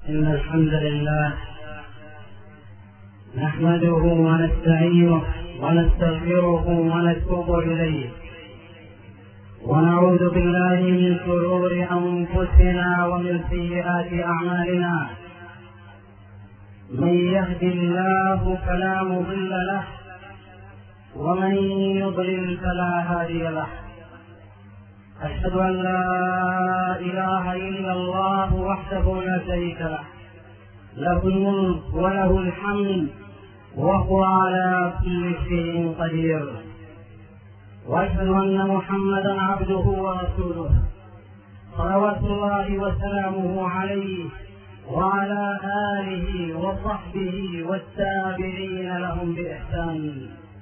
إن الحمد لله نحمده ونستعينه ونستغفره ونتوب إليه، ونعوذ بالله من شرور أنفسنا ومن سيئات أعمالنا. من يهد الله فلا مضل له، ومن يضلل فلا هادي له. أشهد أن لا إله إلا الله وحده لا شريك له، له الملك وله الحمد وهو على كل شيء قدير. وأشهد أن محمدا عبده ورسوله، صلوات الله وسلامه عليه وعلى آله وصحبه والتابعين لهم بإحسان.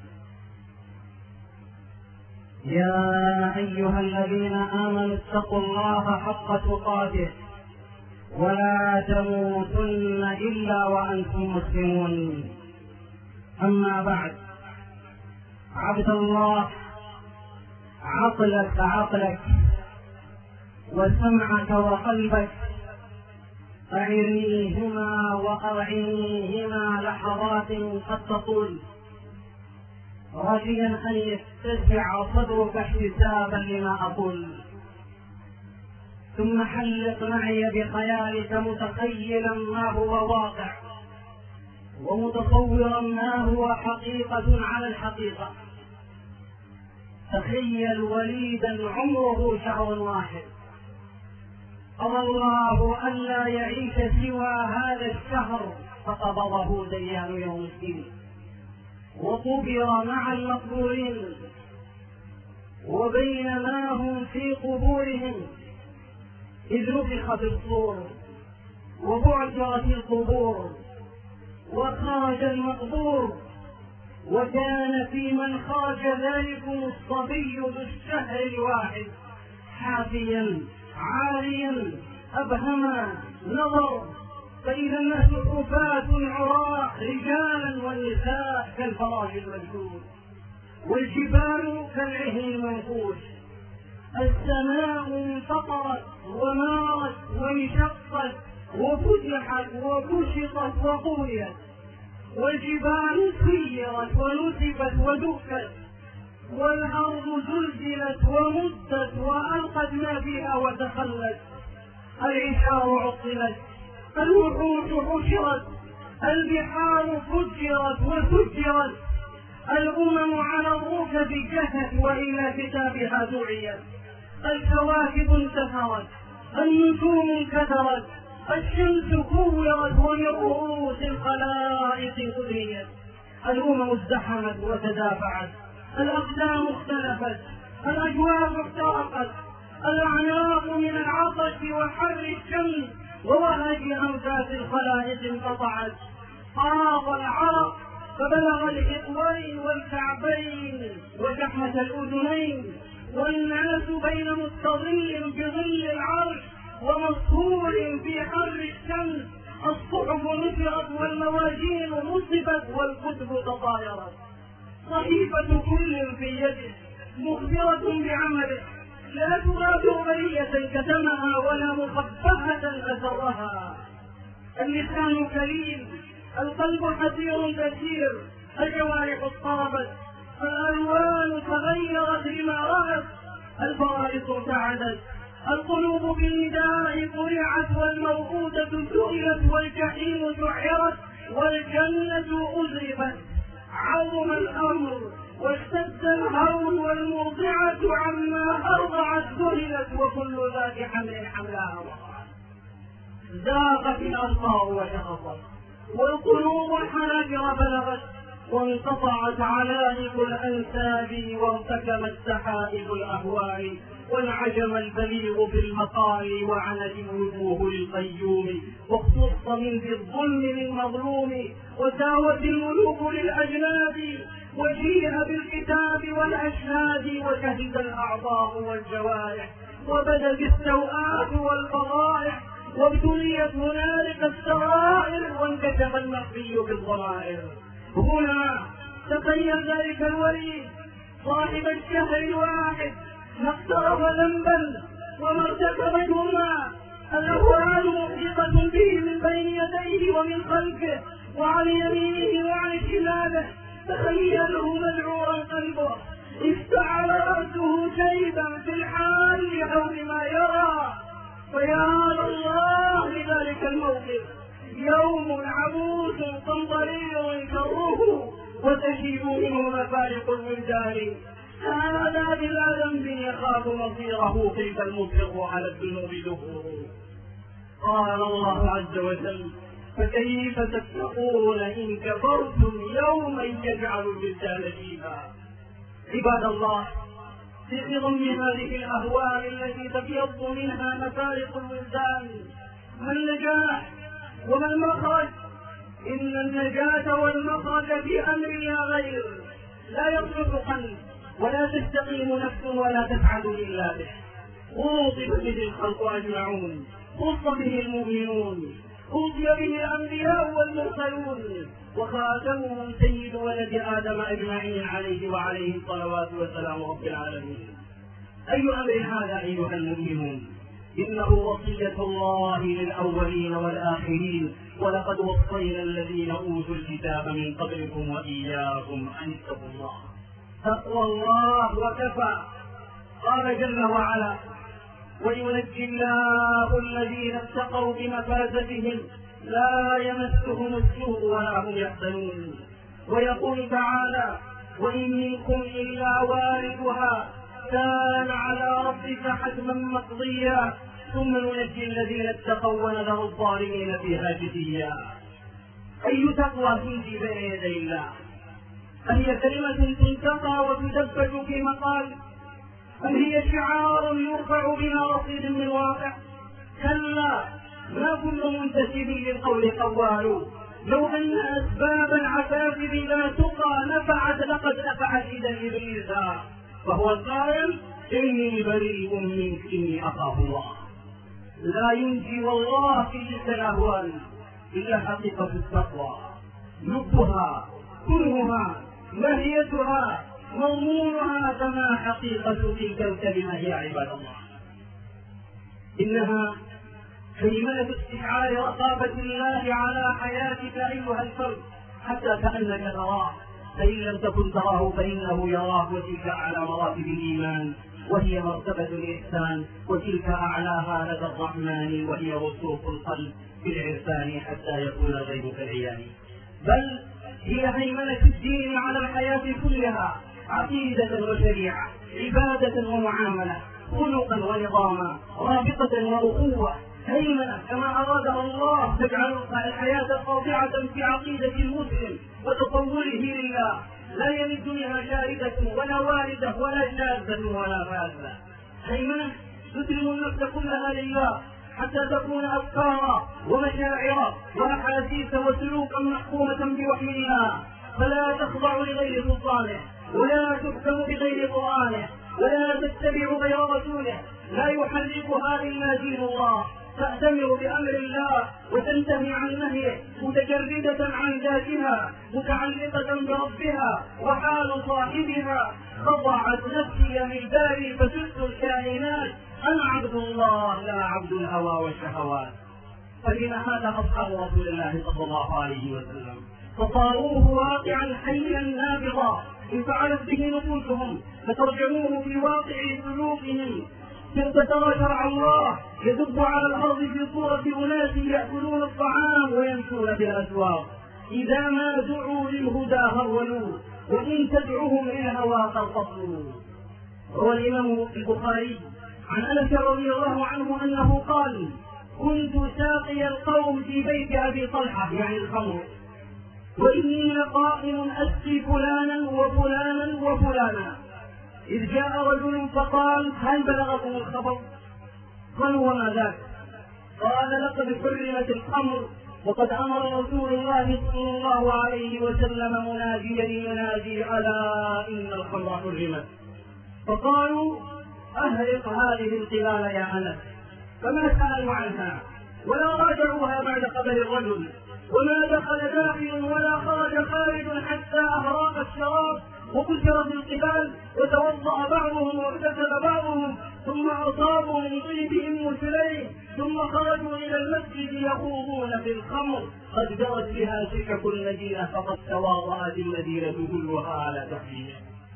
يا أيها الذين آمنوا اتقوا الله حق تقاته ولا تموتن إلا وأنتم مسلمون. أما بعد، عبد الله، عقلك وسمعك وقلبك أعرنيهما وأرعنيهما لحظات قد تطول، راجيا أن يتسع صدرك حسابا لما أقول، ثم حلق معي بخيالك متخيلا ما هو واقع ومتصورا ما هو حقيقة على الحقيقة. تخيل وليدا عمره شهر واحد، قضى الله ألا يعيش سوى هذا الشهر فقبضه ديان يوم الدين، وقبر مع المقبورين. وبينما هم في قبورهم إذ نفخ في الصور وبعثرت القبور وخرج المقبور، وكان في من خرج ذلكم الصبي ذو الشهر الواحد، حافيا عاليا أبهما نظر، فإذا الناس حفاة عراة رجالا والنساء كالفراش المجدود، والجبال كالعهن المنفوش. السماء انفطرت ونارت وانشقت وفتحت وكشطت وقويت، والجبال سيرت ونسفت ودكت، والأرض زلزلت ومدت وألقت ما فيها وتخلت. العشار عطلت، الوحوش حشرت، البحار فجرت وسجرت، الأمم على الركب جثت وإلى كتابها دعيت، الكواكب انتثرت، النجوم انكدرت، الشمس كورت ومن رؤوس الخلائق قدريت، الأمم ازدحمت وتدافعت، الأقدام اختلفت، الأجواء احترقت، الأعناق من العطش وحر الشمس ووهج أنفاس الخلائق انقطعت، فاض العرق فبلغ الحقوين والكعبين وشحمة الأذنين، والناس بين مستظل بظل العرش ومصهور في حر الشمس. الصحف نشرت والموازين نصبت والكتب تطايرت، صحيفة كل في يده مخبرة بعمله، لا تغادر برية كتمها ولا مخبأة أسرها. اللسان كليل، القلب حسير كثير، الجوارح اضطربت، الألوان تغيرت لما رأت، الفرائص ارتعدت، القلوب بالنداء قرعت، والموءودة سئلت، والجحيم سعرت، والجنة أزرفت. عظم الأمر واشتد الهول، والمرضعة عما أرضعت ذهلت، وكل ذات حمل حملها وقعت. ذاقت الأبصار وشخصت، والقلوب الحناجر بلغت، وانقطعت علائق الأنساب، وارتكمت سحائب الأهوال، والعجم البليغ في المقال، وعنت الوجوه للقيوم، واختص من ذي الظلم للمظلوم، وساوت الملوك للأجناد، وجيء بالكتاب والأشهاد، وشهد الأعضاء والجوارح، وبدت السوءات والفضائح، وابتليت هنالك السرائر، وانكشف المخفي بالضمائر. هنا تخيل ذلك الوليد صاحب الشهر الواحد ما اقترف ذنبا وما ارتكب جرما، الأهوال محيطة به من بين يديه ومن خلفه وعن يمينه وعن شماله، تخيله مذعورا قلبه، اشتعل رأسه شيبا في الحال لحول ما يرى. فيا الله لذلك الموقف، يوم عبوس قمطري شره وتشيب منه مفارق الولدان، هذا بلا ذنب يخاف مصيره، كيف المطلق على الذنوب دهور. قال الله عز وجل: فكيف تتقون إن كفرتم يوما يجعل الولدان شيبا. عباد الله، في ضمن هذه الأهوال التي تبيض منها مفارق الولدان، ما النجاح وما المخرج؟ إن النجاة والمخرج في أمر لا غير، لا يصلح قلب ولا تستقيم نفس ولا تسعد إلا به. خوطب به الخلق أجمعون، خص به المؤمنون، أوتي به الأنبياء والمرسلون، وخاتمهم سيد ولد آدم أجمعين عليه وعليه الصلوات والسلام رب العالمين. أي أمر هذا أيها المؤمنون؟ إنه وصية الله للأولين والآخرين، ولقد وصينا الذين أوتوا الكتاب من قبلكم وإياكم أن اتقوا الله. تقوى الله وكفى. قال جل وعلا: وينجي الله الذين اتقوا بمفازتهم لا يمسهم السوء ولا هم يحزنون. ويقول تعالى: وإن منكم إلا واردها كان على ربك حتما مقضيا ثم ننجي الذين اتقوا ونذر الظالمين فيها جثيا. أي تقوى تنجي بين يدي الله؟ أهي كلمة تنتقى وتدبج في مقال؟ أم هي شعار يرفع بلا رصيد من واقع؟ كلا، ما كل منتسب للقول قوال. لو أن أسباب العفاف بلا تقى نفعت لقد نفعت إذا إبليسا، فهو القائل: إني بريء منك إني أخاف الله. لا ينجي والله في تلك الأهوال إلا حقيقة التقوى، لبها، كنهها، ماهيتها، مضمونها، كما حقيقة تلك الكلمة هي عباد الله. إنها كلمة استشعار رقابة الله على حياتك أيها الفرد حتى كأنك تراه، فإن لم تكن تراه فإنه يراك. وتلك أعلى مراتب الإيمان، وهي مرتبة الإحسان، وتلك أعلاها لدى الرحمن، وهي رسوخ القلب بالعرفان حتى يكون غير كالعيان. بل هي هيمنة الدين على الحياة كلها، عقيدة وشريعة، عبادة ومعاملة، خلقا ونظاما، رابطة وأخوة. هيمنة كما أرادها الله تجعل الحياة خاضعة في عقيدة المسلم وتصوره لله، لا يلد منها شاردة ولا واردة ولا شاذة ولا فاذة. هيمنة تسلم النفس كلها لله حتى تكون أفكارا ومشاعر وأحاسيس وسلوكا محكومة بوحي الله، فلا تخضع لغير سلطانه، ولا تحكم بغير قرآنه، ولا تتبع غير رسوله، لا يحركها إلا دين الله، تأتمر بأمر الله وتنتهي عن نهيه، متجردة عن ذاتها، متعلقة بربها، وحال صاحبها خضعت نفسي للباري فسدت الكائنات، أنا عبد الله لا عبد الهوى والشهوات. فلما هذا أصحاب رسول الله صلى الله عليه وسلم فصاروه واقعا حيا نابضا، إن فعلت به نفوسهم فترجموه في واقع سلوكهم. فترى شرع الله يدب على الأرض في صورة أناس يأكلون الطعام ويمشون بالأسواق، إذا ما دعوا للهدى هرولوا، وإن تدعوهم للهوى ترتصوا. روى الإمام البخاري عن أنس رضي الله عنه أنه قال: كنت ساقي القوم في بيت أبي طلحة يعني الخمر، وإني لقائم أسقي فلانا وفلانا وفلانا، إذ جاء رجل فقال: هل بلغكم الخبر؟ قالوا: وما ذاك؟ قال: لقد حرمت الخمر، وقد أمر رسول الله صلى الله عليه وسلم مناديا ينادي: ألا إن الخمر حرمت. فقالوا: أهرق هذه القلال يا أنس. فما سألوا عنها ولا راجعوها بعد خبر الرجل، وما دخل داخل ولا خرج خارج حتى أهراق الشراب وكسرت القبال، وتوضأ بعضهم واغتسل بعضهم، ثم أصابوا من طيبهم مثلين، ثم خرجوا إلى المسجد يخوضون في الخمر، قد جرت بها سكك المدينة، فقد تواضعت المدينة كلها على تحريمه.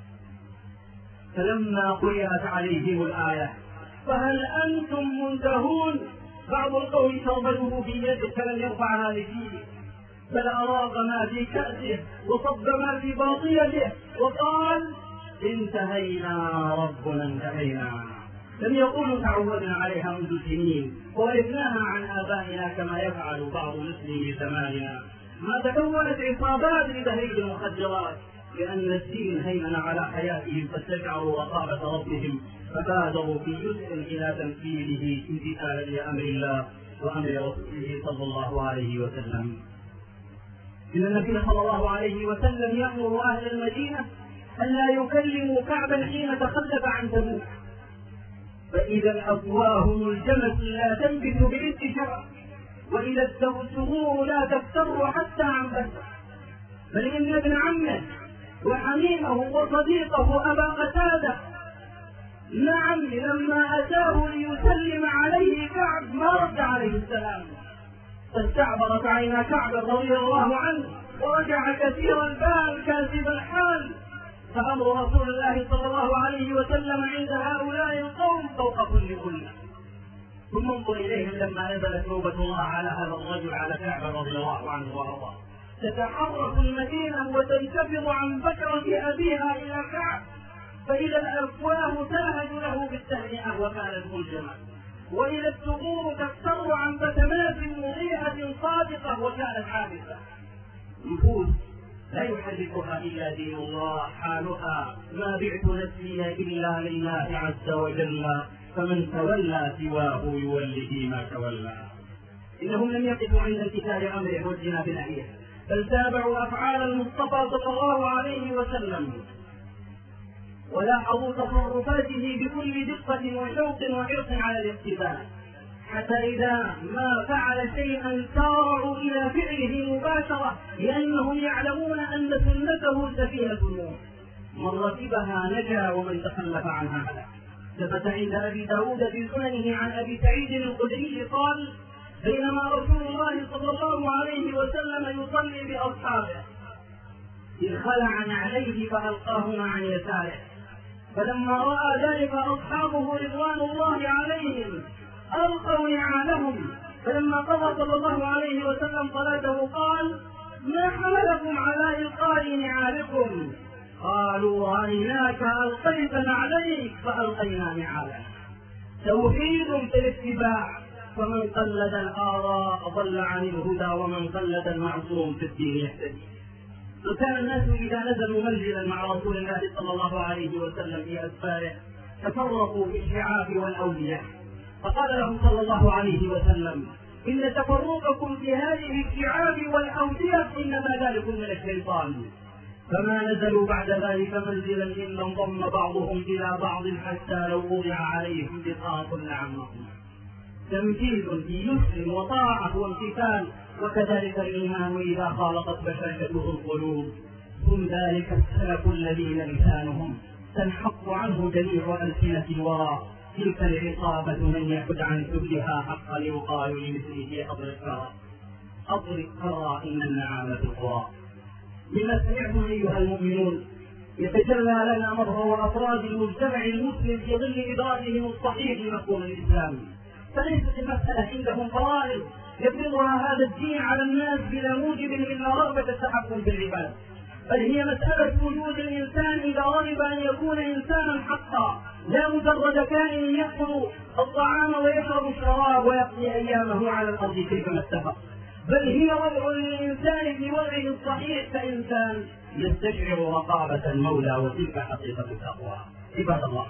فلما قرأت عليهم الآية فهل أنتم منتهون؟ بعض القوم شربته في يده فلم يرفعها لفيه، بل أراق ما في كأسه وصب ما في باطيته وقال انتهينا ربنا انتهينا. لم يقولوا تعودنا عليها منذ سنين وورثناها عن آبائنا كما يفعل بعض المسلمين زماننا. ما تكونت عصابات لتهريب المخدرات لأن الدين هيمن على حياتهم، فاستشعروا رقابة ربهم فبادروا في جزء إلى تنفيذه امتثالا لأمر الله وأمر رسوله صلى الله عليه وسلم. إن النبي صلى الله عليه وسلم يأمر أهل المدينة ألا يكلموا كعبا حين تخلف عن تبوك، فإذا الأفواه ملجمة لا تنبت بالانتشار، وإذا الثغور لا تفتر حتى عن بسر، بل إن ابن عمه وحميمه وصديقه أبا قتادة نعم لما أتاه ليسلم عليه كعب ما رد عليه السلام، فاستعبرت عين كعب رضي الله عنه ورجع كثير البال كاسب الحال. فأمر رسول الله صلى الله عليه وسلم عند هؤلاء القوم فوق كل كلمة. ثم انظر إليهم لما نزلت نوبة الله على هذا الرجل على كعب رضي الله عنه وارضاه، تتحرك المدينة وتنتفض عن بكرة أبيها إلى كعب، فإذا الأفواه تلهج له بالتهنئة وكانت ملجمة، وإذا الثغور تفتر عن بسمات مضيئة صادقة وكانت حادثة. نفوس لا يحركها إلا دين الله، حالها ما بعت نفسي إلا لله عز وجل، فمن تولى سواه يوله ما تولى. إنهم لم يقفوا عند امتثال أمره واجتناب نهيه، بل تابعوا أفعال المصطفى صلى الله عليه وسلم ولاحظوا تصرفاته بكل دقة وشوق وحرص على الاقتداء، حتى إذا ما فعل شيئا سارعوا إلى فعله مباشرة، لأنهم يعلمون أن سنته سفينة الموت، من ركبها نجا ومن تخلف عنها هلك. ثبت عند أبي داود في سننه عن أبي سعيد الخدري قال بينما رسول الله صلى الله عليه وسلم يصلي بأصحابه إذ خلع نعليه فألقاهما عن يساره، فلما رأى ذلك أصحابه رضوان الله عليهم ألقوا نعالهم، فلما قضى صلى الله عليه وسلم صلاته قال ما حملكم على إلقاء نعالكم؟ قالوا رأيناك ألقيت نعليك فألقينا نعالنا. توحيد في الاتباع، فمن قلد الآراء ضل عن الهدى، ومن قلد المعصوم في الدين يهتدي. وكان الناس إذا نزلوا منزلا مع رسول الله صلى الله عليه وسلم في أسفاره تفرقوا في الشعاب والأولياء، فقال لهم صلى الله عليه وسلم إن تفرقكم في هذه الشعاب والأودية إنما ذلك من الشيطان. فما نزلوا بعد ذلك منزلا إلا انضم بعضهم إلى بعض حتى لو وضع عليهم بساط لعمهم. تمثيل في يسر وطاعة وامتثال، وكذلك الإيمان إذا خالطت بشاشته القلوب. هم ذلك السلف الذين لسانهم تنحط عنه جميع ألسنة الورى، تلك العصابة من يحد عن سبلها حقا يقال لمثله أضرب كرى إن النعامة القرى. بما سمعتم أيها المؤمنون يتجلى لنا مظهر أفراد المجتمع المسلم في ظل إدراكهم الصحيح لمفهوم الإسلام، فليست المسألة عندهم فرائض يفرضها هذا الدين على الناس بلا موجب إلا رغبة التحكم بالعباد، بل هي مسألة وجود الإنسان إذا رغب أن يكون إنسانا حقا، لا مجرد كائن يأكل الطعام ويشرب الشراب ويقضي أيامه على الأرض كيفما اتفق، بل هي وضع للإنسان في وضعه الصحيح كإنسان يستشعر رقابة المولى، وتلك حقيقة التقوى. عباد الله،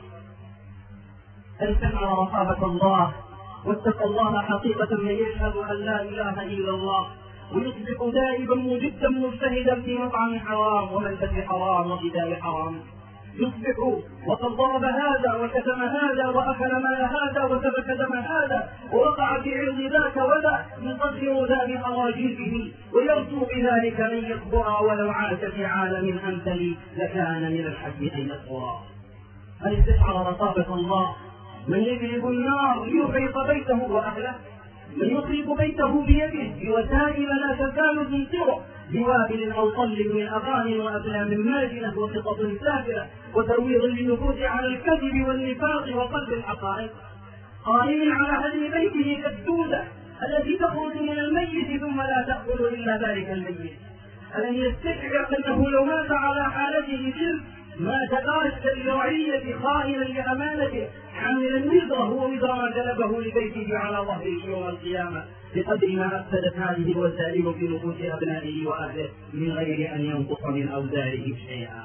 استشعر رقابة الله واتقى الله حقيقة من يشهد أن لا إله إلا الله، ويصبح دائبا مجدا مجتهدا في مطعم حرام وملبس حرام وغذاء حرام، يصبح وقد ضرب هذا وكتم هذا وأكل مال هذا وسفك دم هذا ووقع في عرض ذاك وذا، يقدر ذا بأراجيفه ويرجو بذلك من يكبر، ولو عاش في عالم أمثل لكان من الحج أن يكبر. هل استشعر رقابة الله من يجلب النار ليحرق بيته وأهله، من يخرب بيته بيده بوسائل لا تزال تنكره، بوابل أو طل من أغاني وأفلام ماجنة وخطط سافرة وترويض للنفوس على الكذب والنفاق وقلب الحقائق، قائم على هدم بيته كالدودة التي تخرج من الميت ثم لا تأكل إلا ذلك الميت. ألم يستشعر أنه لو مات على حالته تلك مات غاشا لرعية خائنا لأمانته حاملا وزره ووزر ما جلبه لبيته على ظهره يوم القيامة، بقدر ما أفسدت هذه الوسائل في نفوس أبنائه وأهله من غير أن ينقص من أوزاره شيئا.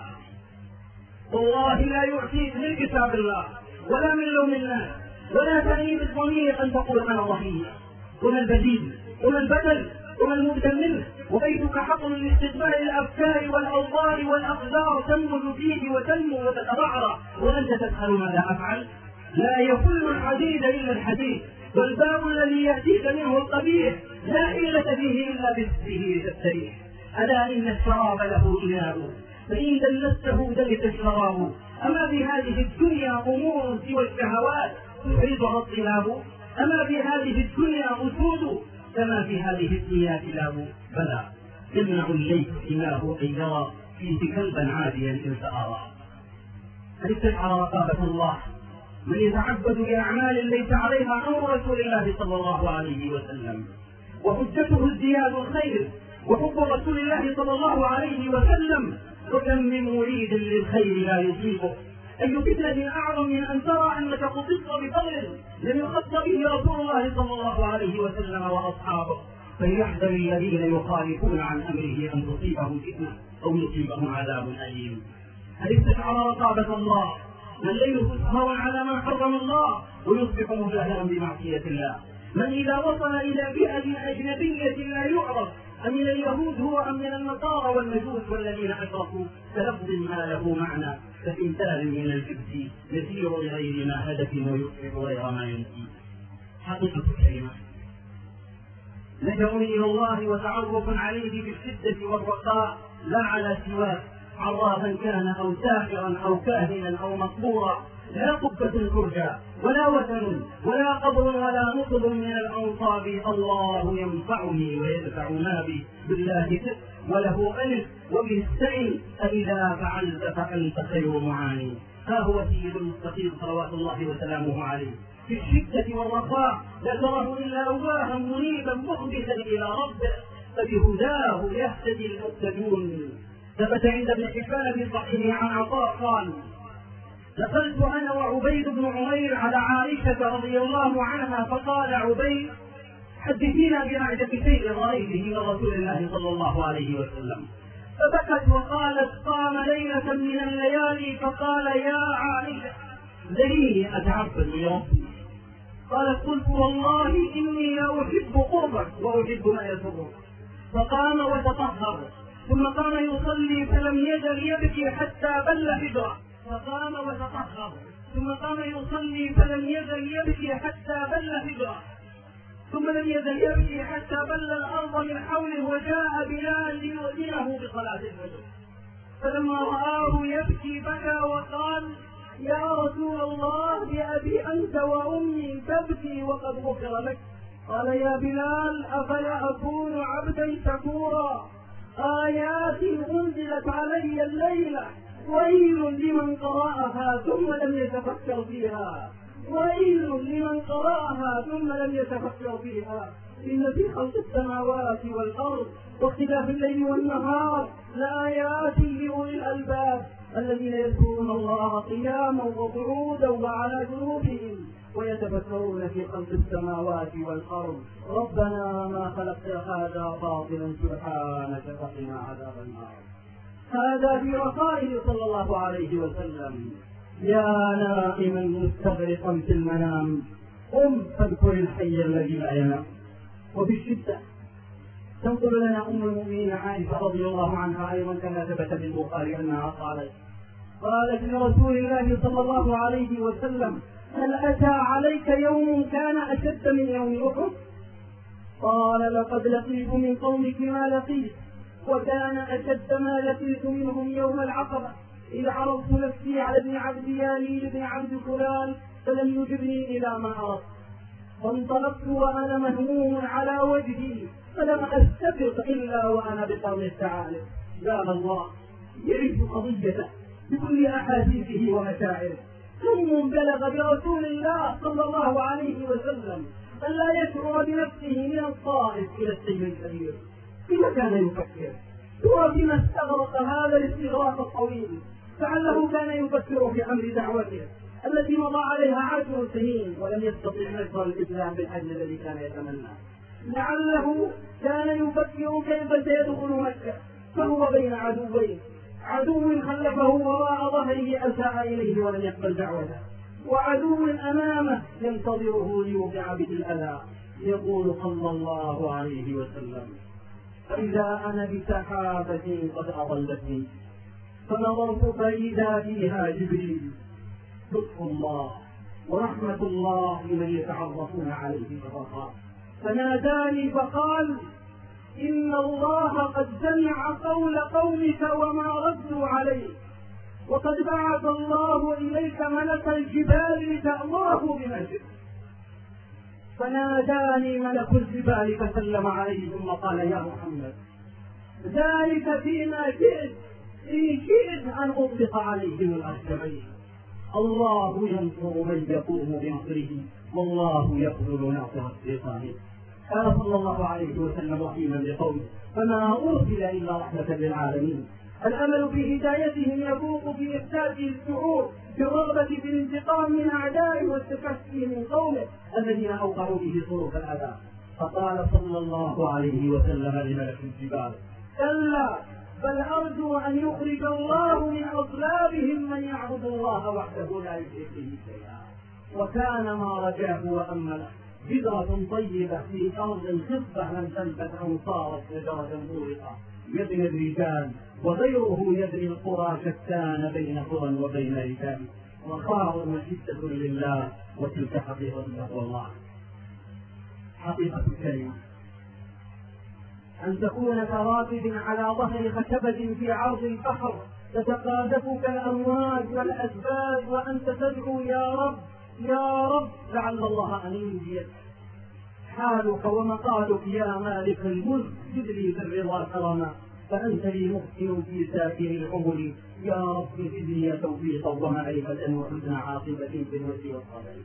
والله لا يعطيك من كتاب الله ولا من لوم الناس ولا تأنيب الضمير أن تقول أنا ضحية، وما البديل وما البدل وما المبدل منه، وبيتك حقل لاستقبال الأفكار والأوضار والأقدار تنبت فيه وتنمو وتتبعرى وأنت تسأل ماذا أفعل. لا يفل الحديد إلا الحديد، والباب الذي يأتيك منه القبيح لا حيلة فيه إلا بسره تستريح. ألا إن الشراب له إناء فإن دلسته دلس الشراب، أما في هذه الدنيا أمور سوى الشهوات تحيطها الطلاب، أما في هذه الدنيا أسود كما في هذه الدنيا كلاب، بلى يمنع الليث إناه أن يرى فيه كلبا عاديا إن سأرى. هل استشعر رقابة الله من يتعبد بأعمال ليس عليها أمر رسول الله صلى الله عليه وسلم، وحجته ازدياد الخير وحب رسول الله صلى الله عليه وسلم، وكم من مريد للخير لا يصيبه. أي فتنة أعظم من أن ترى أنك خصصت بفضل لم يخص به رسول الله صلى الله عليه وسلم وأصحابه، فليحذر الذين يخالفون عن أمره أن تصيبهم فتنة أو يصيبهم عذاب أليم. هل استشعر رقابة الله من ليله سهوا على ما حرم الله ويصبح مجاهرا بمعصية الله، من إذا وصل إلى بيئة أجنبية لا يعرف أمن اليهود هو أم من النصارى والمجوس والذين أشركوا كلفظ ما له معنى كإمثال من الجبس يسير لغير ما هدف ويصبح غير ما ينسي. حقيقة الكلمة لجأ إلى الله وتعرف عليه بالشدة والرخاء لا على سواه، عرافا كان أو ساحرا أو كاهنا أو مقبورا، لا قبة ترجى ولا وثن ولا قبر ولا نصب من الأنصاب، الله ينفعني ويدفع ما بي بالله ثق وله ألف وبه استعن، فإذا فعلت فأنت خير معاني. ها هو سيد المستقيم صلوات الله وسلامه عليه في الشدة والرخاء لا تراه إلا أواها منيبا مخبتا إلى ربه، فبهداه يهتدي المهتدون. ثبت عند ابن حبان في صحيحه عن عطاء قال: دخلت أنا وعبيد بن عمير على عائشة رضي الله عنها، فقال عبيد: حدثينا بأعجب شيء رأيته من رسول الله صلى الله عليه وسلم. فبكت وقالت: قام ليلة من الليالي فقال: يا عائشة ذريني أتعبد لربي. قالت: قلت والله إني لأحب قربك وأحب ما يسرك. فقام وتطهر ثم قام يصلي فلم يزل يبكي حتى بل حجره، فقام وتطهر ثم قام يصلي فلم يزل يبكي حتى بل حجره، ثم لم يزل يبكي حتى بل الأرض من حوله، وجاء بلال ليؤذنه بصلاة الفجر. فلما رآه يبكي بكى وقال: يا رسول الله بأبي أنت وأمي تبكي وقد غفر لك. قال: يا بلال أفلا أكون عبدا شكورا؟ آيات أنزلت علي الليلة ويل لمن قرأها ثم لم يتفكر فيها، ويل لمن قرأها ثم لم يتفكر فيها. إن في خلق السماوات والأرض واختلاف الليل والنهار لآيات لأولي الألباب الذين يذكرون الله قياما وقعودا وعلى جنوبهم ويتفكرون في خلق السماوات والأرض ربنا ما خلقت هذا باطلا سبحانك فقنا عذاب النار. هذا في رسائل صلى الله عليه وسلم. يا نائما مستغرقا في المنام قم فاذكر الحي الذي لا ينام. وبالشدة تنقل لنا أم المؤمنين عائشة رضي الله عنها أيضا كما ثبت في البخاري أنها قالت لرسول الله صلى الله عليه وسلم: هل أتى عليك يوم كان أشد من يوم أحد؟ قال: لقد لقيت من قومك ما لقيت، وكان أشد ما لقيت منهم يوم العقبة إذ عرضت نفسي على ابن عبد ياليل بن عبد فلان فلم يجبني إلى ما أردت، فانطلقت وأنا مهموم على وجهي، فلم أستفق إلا وأنا بقرن الثعالب. قال الله يعيش قضيته بكل أحاسيسه ومشاعره. هم بلغ برسول الله صلى الله عليه وسلم أن لا يشعر بنفسه من الطائف إلى السجن الكبير. فيما كان يفكر؟ وفيما استغرق هذا الاستغراق الطويل؟ فعله كان يفكر في أمر دعوته التي مضى عليها 10 سنين ولم يستطع نشر الإسلام بالحجم الذي كان يتمنى. لعله كان يفكر كيف سيدخل مكة فهو بين عدوين، عدو خلفه وراء ظهره أساء إليه ولم يقبل دعوته، وعدو أمامه ينتظره ليوقع به الأذى. يقول صلى الله عليه وسلم فإذا أنا بسحابة قد أضلتني فنظرت فإذا فيها جبريل لطف الله ورحمة الله لمن يتعرفون عليه بالرخاء، فناداني فقال إن الله قد سمع قول قومك وما ردوا عليه، وقد بعث الله إليك ملك الجبال لتأمره بما شئت. فناداني ملك الجبال فسلم عليه ثم قال يا محمد ذلك فيما شئت إن شئت أن أطلق عليهم الأخشبين. الله ينصر من يقوم بنصره والله يخذل ناصر الشيطان. قال صلى الله عليه وسلم رحيما لقومه فما أرسل إلا رحمة للعالمين. الأمل في هدايتهم يفوق في إحساسه الشعور بالرغبة في الانتقام من أعدائه والتكفي من قومه الذين أوقعوا به صروف الأذى. فقال صلى الله عليه وسلم لملك الجبال كلا بل أرجو أن يخرج الله من أصلابهم من يعبد الله وحده لا يشرك به شيئا. وكان ما رجاه وأمله بذرة طيبة في أرض خصبة لم تنبت أو صارت شجرة مورقة يبني الرجال وغيره يبني القرى شتان بين قرى وبين رجال وخار وشدة لله. وتلك حقيقة تقوى الله. حقيقة الكلمة أن تكون كراكب على ظهر خشبة في عرض البحر تتقاذفك الأمواج والأسباب وأنت تدعو يا رب يا رب لعل الله أن ينجيك. حالك ومقالك يا مالك الملك زد لي بالرضا كرما فأنت لي محسن في ساكن العمر يا رب زدني توفيقا ومعرفة وحسن عاقبة في الوجه والصبر.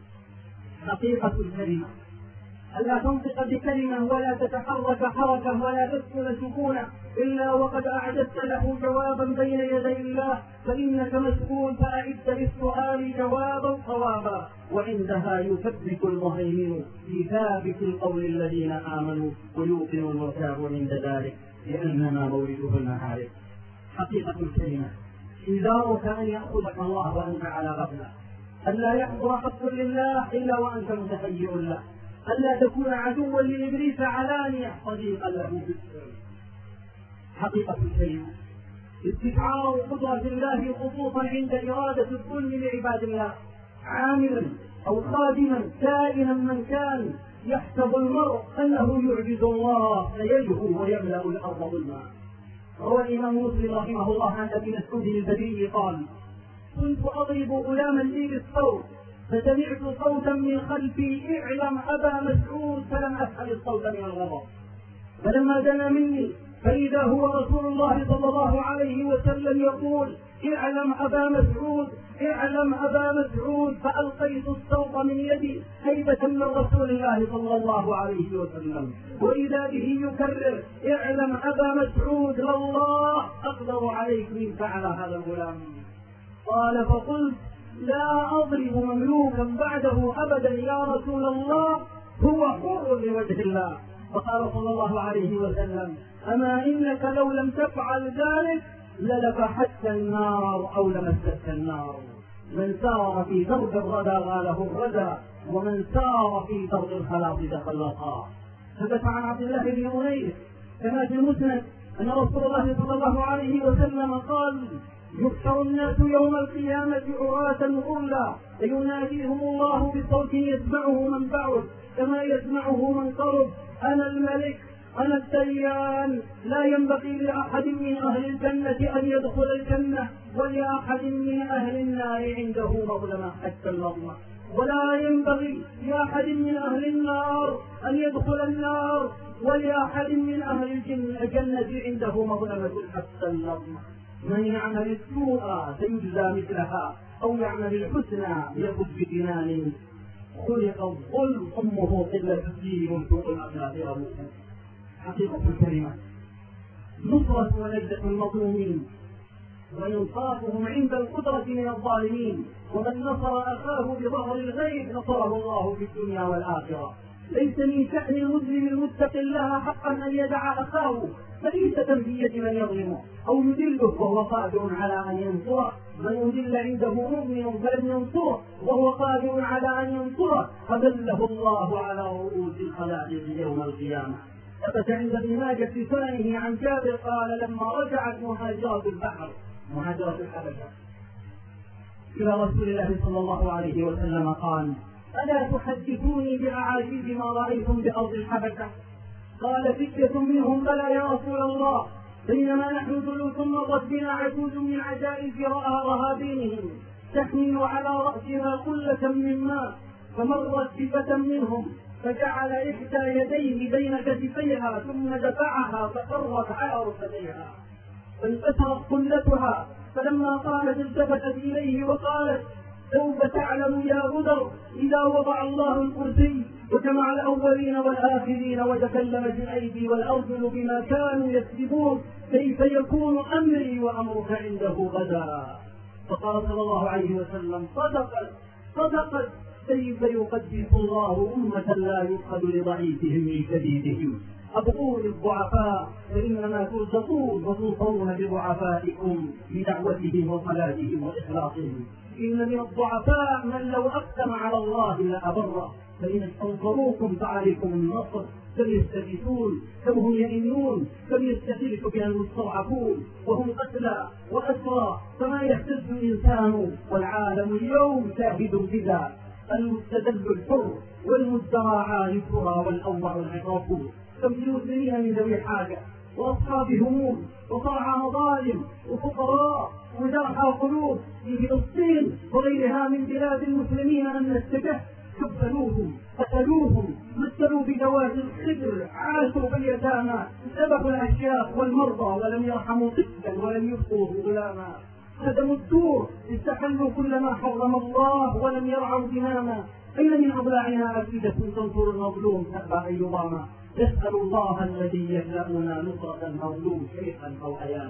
حقيقة الكلمة ألا تنطق بكلمة ولا تتحرك حركة ولا تسكن سكونة إلا وقد أعددت له جوابا بين يدي الله، فإنك مسؤول فأعد للسؤال جوابا صوابا. وعندها يثبت المهيمن في ثابت القول الذين آمنوا ويوقن المرتاب عند ذلك لأنما مورده المعارف. حقيقة الكلمة إنذارك أن يأخذك الله وأنت على غفلة، ألا يحضر حق لله إلا وأنت متهيئ له، ألا تكون عدوا لإبليس علانية صديقا له بالسر. حقيقة الكلمة استشعار قدرة الله خصوصا عند إرادة الظلم لعباد الله. عاملا أو خادما كائنا من كان يحسب المرء أنه يعجز الله فيجهو ويملأ الأرض ظلما. روى الإمام مسلم رحمه الله عن أبي مسعود البدري قال كنت أضرب غلاما لي بالصوت فسمعت صوتا من خلفي اعلم أبا مسعود فلم أفعل الصوت من الغضب، فلما دنا مني فإذا هو رسول الله صلى الله عليه وسلم يقول اعلم أبا مسعود اعلم أبا مسعود، فألقيت الصوت من يدي هيبة من رسول الله صلى الله عليه وسلم، وإذا به يكرر اعلم أبا مسعود والله أقدر عليك من فعل هذا الغلام. قال فقلت لا أضرب مملوكا بعده أبدا يا رسول الله هو حر لوجه الله. فقال صلى الله عليه وسلم أما إنك لو لم تفعل ذلك للفحت النار أو لمست النار. من سار في درب الردى غاله الردى ومن سار في درب الخلاص دخل الخلاص. ثبت عن عبد الله بن أنيس كما في المسند أن رسول الله صلى الله عليه وسلم قال يحشر الناس يوم القيامة عراة غرلا فيناديهم الله بصوت يسمعه من بعد كما يسمعه من قرب أنا الملك أنا الديان لا ينبغي لأحد من أهل الجنة أن يدخل الجنة ولأحد من أهل النار عنده مظلمة حتى اللظمة. ولا ينبغي لأحد من أهل النار أن يدخل النار، ولأحد من أهل الجنة عنده مظلمة حتى اللظمة. من يعمل السوء سيجزى مثلها، أو يعمل الحسنى يخذ بجنان. خلق الظلم أمه قلة الدين وسوء الأخلاق أبوه. حقيقة الكلمة نصرة ولذة المظلومين وإنصافهم عند القدرة من الظالمين. ومن نصر أخاه بظهر الغيب نصره الله في الدنيا والآخرة. ليس من شأن المسلم المتقي الله حقا أن يدع أخاه فريسة في يد من يظلمه أو يذله وهو قادر على أن ينصره. من يذل عنده مؤمن فلم ينصره وهو قادر على أن ينصره أذله الله على رؤوس الخلائق يوم القيامة. ثبت عند ابن ماجه في سننه عن جابر قال: لما رجعت مهاجرة البحر، مهاجرة الحبشة، إلى رسول الله صلى الله عليه وسلم قال: ألا تحدثوني بأعاجيب ما رأيتم بأرض الحبشة؟ قال فتية منهم: بلى يا رسول الله، بينما نحن جلوس مرت بنا عجوز من عجائز رهابينهم تحمل على رأسها قلة من ماء، فمرت بفتى منهم فجعل إحدى يديه بين كتفيها ثم دفعها فقرت على ركبتيها فانكسرت قلتها. فلما قالت التفتت إليه وقالت: سوف تعلم يا بدر إذا وضع الله الكرسي وجمع الأولين والآخرين وتكلمت الأيدي والأرجل بما كانوا يكسبون كيف يكون أمري وأمرك عنده غدا. فقال صلى الله عليه وسلم: صدقت كيف يقدس الله أمة لا يؤخذ لضعيفهم من شديدهم. أبقوا للضعفاء فإنما ترزقون وتنصرون بضعفائكم بدعوتهم وصلاتهم وإخلاصهم. إن من الضعفاء من لو أقسم على الله لأبره، فإن استنصروكم فعليكم النصر. كم يستغيثون، كم هم يئنون، كم يستغيث بها المستضعفون وهم قتلى وأسرى، فما يهتز الإنسان والعالم اليوم شاهد بذا. المستدل الحر والمزدرع الفرى والأوضع العقاق. كم المسلمين من ذوي حاجة وأصحاب هموم وصرع مظالم وفقراء وجرحى قلوب في فلسطين وغيرها من بلاد المسلمين أن نستجه. كفلوهم، قتلوهم، مثلوا بذوات الخدر، عاشوا باليتامى، ذبحوا الأشياخ والمرضى ولم يرحموا طفلا ولم يبقوا غلاما. خدموا الدور، استحلوا كل ما حرم الله ولم يرعوا دماما. أين من أضلاعنا أفئدة تنصر المظلوم تأبى أن يضاما. يسأل الله الذي يخلقنا نصرة المظلوم شيخا أو أياما.